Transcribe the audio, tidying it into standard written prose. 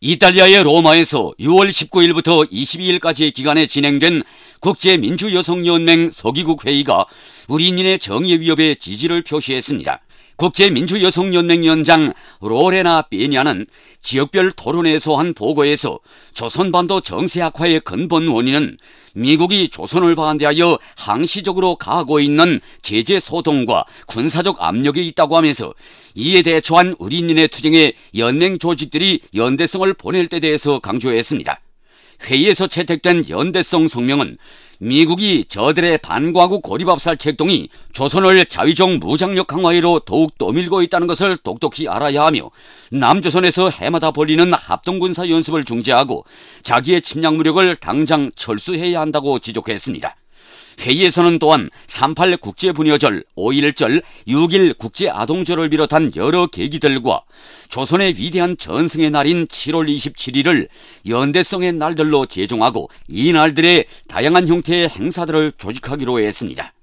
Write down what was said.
이탈리아의 로마에서 6월 19일부터 22일까지의 기간에 진행된 국제민주여성연맹 서기국 회의가 우리인의 정의 위협에 지지를 표시했습니다. 국제민주여성연맹 위원장 로레나 베냐는 지역별 토론회에서 한 보고에서 조선반도 정세 악화의 근본 원인은 미국이 조선을 반대하여 항시적으로 가하고 있는 제재 소동과 군사적 압력에 있다고 하면서 이에 대처한 우리인의 투쟁에 연맹 조직들이 연대성을 보낼 때 대해서 강조했습니다. 회의에서 채택된 연대성 성명은 미국이 저들의 반과국 고립압살 책동이 조선을 자위적 무장력 강화로 더욱 떠밀고 있다는 것을 똑똑히 알아야 하며 남조선에서 해마다 벌이는 합동군사 연습을 중지하고 자기의 침략 무력을 당장 철수해야 한다고 지적했습니다. 회의에서는 또한 3.8 국제분여절, 5.1절, 6.1 국제아동절을 비롯한 여러 계기들과 조선의 위대한 전승의 날인 7월 27일을 연대성의 날들로 제정하고 이 날들의 다양한 형태의 행사들을 조직하기로 했습니다.